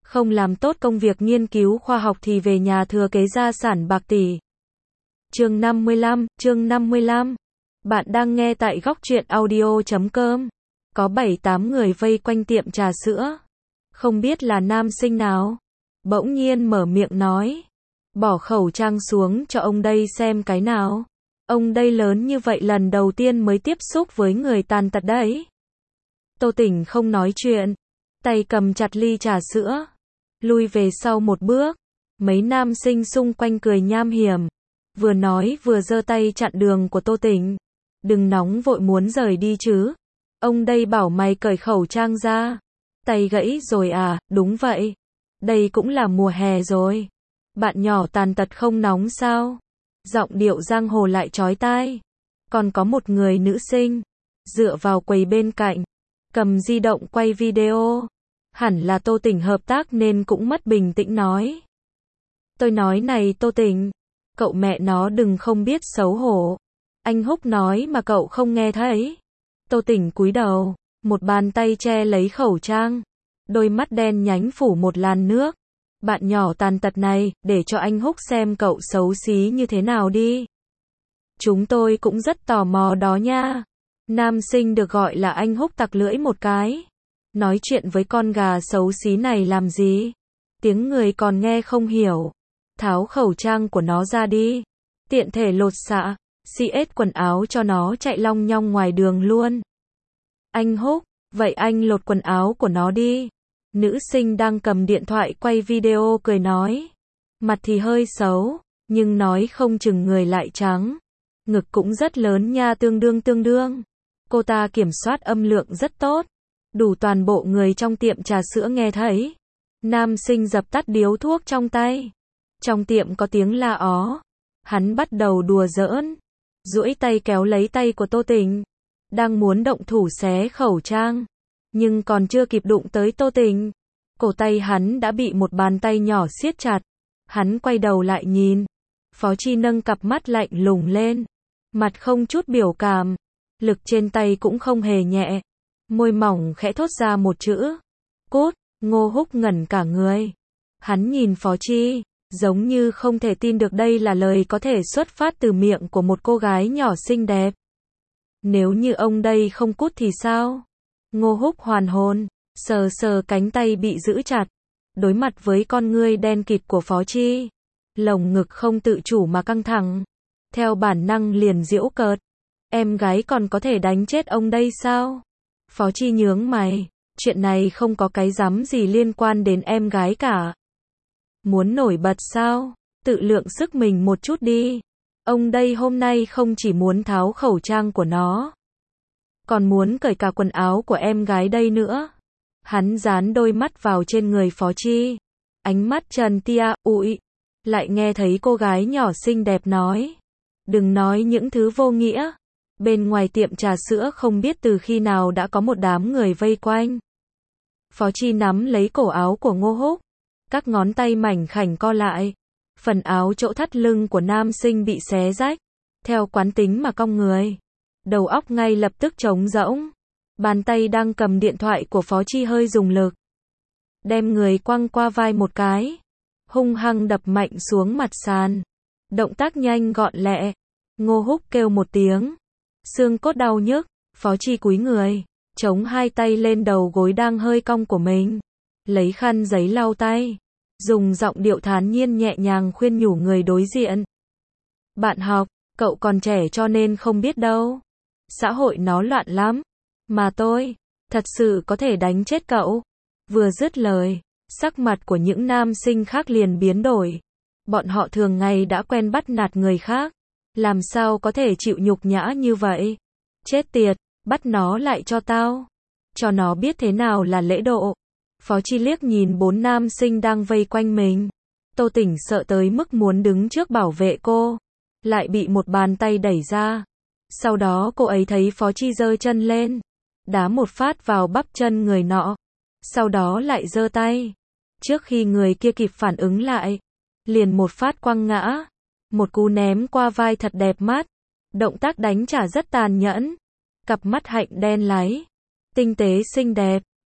không làm tốt công việc nghiên cứu khoa học thì về nhà thừa kế gia sản bạc tỷ. Chương 55. Bạn đang nghe tại Góc Truyện Audio.com. Có 7-8 người vây quanh tiệm trà sữa. Không biết là nam sinh nào. Bỗng nhiên mở miệng nói. Bỏ khẩu trang xuống cho ông đây xem cái nào. Ông đây lớn như vậy lần đầu tiên mới tiếp xúc với người tàn tật đấy. Tô Tỉnh không nói chuyện. Tay cầm chặt ly trà sữa. Lui về sau một bước. Mấy nam sinh xung quanh cười nham hiểm. Vừa nói vừa giơ tay chặn đường của Tô Tỉnh. Đừng nóng vội muốn rời đi chứ. Ông đây bảo mày cởi khẩu trang ra. Tay gãy rồi à, đúng vậy. Đây cũng là mùa hè rồi. Bạn nhỏ tàn tật không nóng sao? Giọng điệu giang hồ lại chói tai. Còn có một người nữ sinh. Dựa vào quầy bên cạnh. Cầm di động quay video. Hẳn là Tô Tỉnh hợp tác nên cũng mất bình tĩnh nói. Tôi nói này Tô Tỉnh. Cậu mẹ nó đừng không biết xấu hổ. Anh Húc nói mà cậu không nghe thấy. Tô Tỉnh cúi đầu. Một bàn tay che lấy khẩu trang. Đôi mắt đen nhánh phủ một làn nước. Bạn nhỏ tàn tật này, để cho anh Húc xem cậu xấu xí như thế nào đi. Chúng tôi cũng rất tò mò đó nha. Nam sinh được gọi là anh Húc tặc lưỡi một cái. Nói chuyện với con gà xấu xí này làm gì? Tiếng người còn nghe không hiểu. Tháo khẩu trang của nó ra đi. Tiện thể lột xạ, CS quần áo cho nó chạy long nhong ngoài đường luôn. Anh Húc, vậy anh lột quần áo của nó đi. Nữ sinh đang cầm điện thoại quay video cười nói. Mặt thì hơi xấu, nhưng nói không chừng người lại trắng. Ngực cũng rất lớn nha, tương đương. Cô ta kiểm soát âm lượng rất tốt. Đủ toàn bộ người trong tiệm trà sữa nghe thấy. Nam sinh dập tắt điếu thuốc trong tay. Trong tiệm có tiếng la ó. Hắn bắt đầu đùa giỡn. Duỗi tay kéo lấy tay của Tô Tỉnh. Đang muốn động thủ xé khẩu trang. Nhưng còn chưa kịp đụng tới Tô Tỉnh. Cổ tay hắn đã bị một bàn tay nhỏ siết chặt. Hắn quay đầu lại nhìn. Phó Chi nâng cặp mắt lạnh lùng lên. Mặt không chút biểu cảm. Lực trên tay cũng không hề nhẹ. Môi mỏng khẽ thốt ra một chữ. Cút. Ngô Húc ngẩn cả người. Hắn nhìn Phó Chi. Giống như không thể tin được đây là lời có thể xuất phát từ miệng của một cô gái nhỏ xinh đẹp. Nếu như ông đây không cút thì sao? Ngô Húc hoàn hồn. Sờ cánh tay bị giữ chặt. Đối mặt với con ngươi đen kịt của Phó Chi. Lồng ngực không tự chủ mà căng thẳng. Theo bản năng liền giễu cợt. Em gái còn có thể đánh chết ông đây sao? Phó Chi nhướng mày. Chuyện này không có cái rắm gì liên quan đến em gái cả. Muốn nổi bật sao? Tự lượng sức mình một chút đi. Ông đây hôm nay không chỉ muốn tháo khẩu trang của nó. Còn muốn cởi cả quần áo của em gái đây nữa. Hắn dán đôi mắt vào trên người Phó Chi. Ánh mắt trần tia, ụi. Lại nghe thấy cô gái nhỏ xinh đẹp nói. Đừng nói những thứ vô nghĩa. Bên ngoài tiệm trà sữa không biết từ khi nào đã có một đám người vây quanh. Phó Chi nắm lấy cổ áo của Ngô Húc. Các ngón tay mảnh khảnh co lại. Phần áo chỗ thắt lưng của nam sinh bị xé rách. Theo quán tính mà cong người. Đầu óc ngay lập tức trống rỗng. Bàn tay đang cầm điện thoại của Phó Chi hơi dùng lực. Đem người quăng qua vai một cái. Hung hăng đập mạnh xuống mặt sàn. Động tác nhanh gọn lẹ. Ngô Húc kêu một tiếng. Xương cốt đau nhức. Phó Chi cúi người. Chống hai tay lên đầu gối đang hơi cong của mình. Lấy khăn giấy lau tay. Dùng giọng điệu thản nhiên nhẹ nhàng khuyên nhủ người đối diện. Bạn học, cậu còn trẻ cho nên không biết đâu. Xã hội nó loạn lắm. Mà tôi, thật sự có thể đánh chết cậu. Vừa dứt lời, sắc mặt của những nam sinh khác liền biến đổi. Bọn họ thường ngày đã quen bắt nạt người khác. Làm sao có thể chịu nhục nhã như vậy? Chết tiệt, bắt nó lại cho tao. Cho nó biết thế nào là lễ độ. Phó Chi liếc nhìn 4 nam sinh đang vây quanh mình. Tô Tỉnh sợ tới mức muốn đứng trước bảo vệ cô. Lại bị một bàn tay đẩy ra. Sau đó cô ấy thấy Phó Chi giơ chân lên. Đá một phát vào bắp chân người nọ. Sau đó lại giơ tay. Trước khi người kia kịp phản ứng lại. Liền một phát quăng ngã. Một cú ném qua vai thật đẹp mắt. Động tác đánh trả rất tàn nhẫn. Cặp mắt hạnh đen láy. Tinh tế xinh đẹp.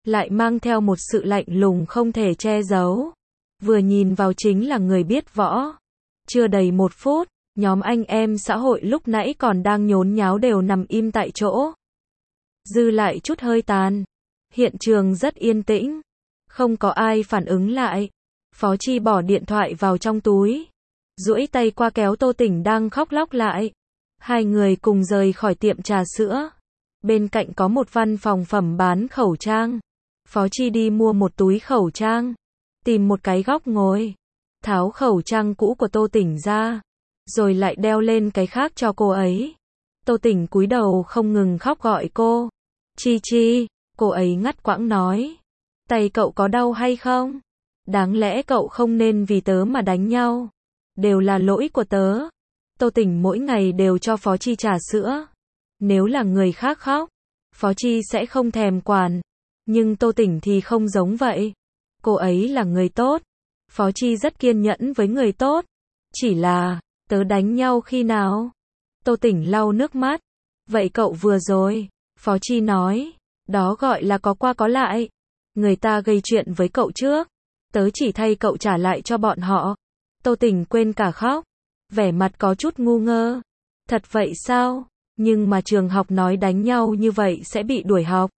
lại mang theo một sự lạnh lùng không thể che giấu. Vừa nhìn vào chính là người biết võ. Chưa đầy 1 phút, nhóm anh em xã hội lúc nãy còn đang nhốn nháo đều nằm im tại chỗ. Dư lại chút hơi tàn. Hiện trường rất yên tĩnh. Không có ai phản ứng lại. Phó Chi bỏ điện thoại vào trong túi. Duỗi tay qua kéo Tô Tỉnh đang khóc lóc lại. Hai người cùng rời khỏi tiệm trà sữa. Bên cạnh có một văn phòng phẩm bán khẩu trang. Phó Chi đi mua một túi khẩu trang. Tìm một cái góc ngồi. Tháo khẩu trang cũ của Tô Tỉnh ra. Rồi lại đeo lên cái khác cho cô ấy. Tô Tỉnh cúi đầu không ngừng khóc gọi cô. Chi Chi, cô ấy ngắt quãng nói. Tay cậu có đau hay không? Đáng lẽ cậu không nên vì tớ mà đánh nhau. Đều là lỗi của tớ. Tô Tỉnh mỗi ngày đều cho Phó Chi trà sữa. Nếu là người khác khóc, Phó Chi sẽ không thèm quản. Nhưng Tô Tỉnh thì không giống vậy. Cô ấy là người tốt. Phó Chi rất kiên nhẫn với người tốt. Chỉ là, tớ đánh nhau khi nào? Tô Tỉnh lau nước mắt. Vậy cậu vừa rồi, Phó Chi nói, đó gọi là có qua có lại. Người ta gây chuyện với cậu trước. Tớ chỉ thay cậu trả lại cho bọn họ. Tô Tỉnh quên cả khóc. Vẻ mặt có chút ngu ngơ. Thật vậy sao? Nhưng mà trường học nói đánh nhau như vậy sẽ bị đuổi học.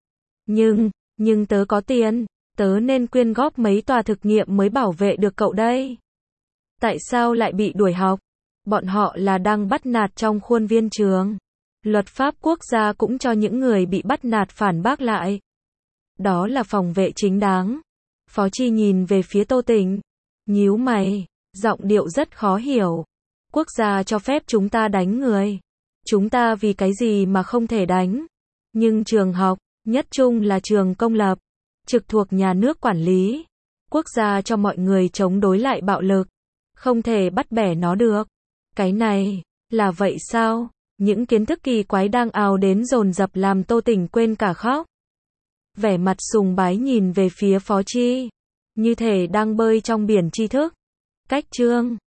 Nhưng tớ có tiền. Tớ nên quyên góp mấy tòa thực nghiệm mới bảo vệ được cậu đây. Tại sao lại bị đuổi học? Bọn họ là đang bắt nạt trong khuôn viên trường. Luật pháp quốc gia cũng cho những người bị bắt nạt phản bác lại. Đó là phòng vệ chính đáng. Phó Chi nhìn về phía Tô Tỉnh. Nhíu mày, giọng điệu rất khó hiểu. Quốc gia cho phép chúng ta đánh người. Chúng ta vì cái gì mà không thể đánh? Nhưng trường học, nhất trung là trường công lập, trực thuộc nhà nước quản lý. Quốc gia cho mọi người chống đối lại bạo lực. Không thể bắt bẻ nó được. Cái này, là vậy sao? Những kiến thức kỳ quái đang ào đến dồn dập làm Tô Tỉnh quên cả khóc. Vẻ mặt sùng bái nhìn về phía Phó Chi. Như thể đang bơi trong biển tri thức. Cách chương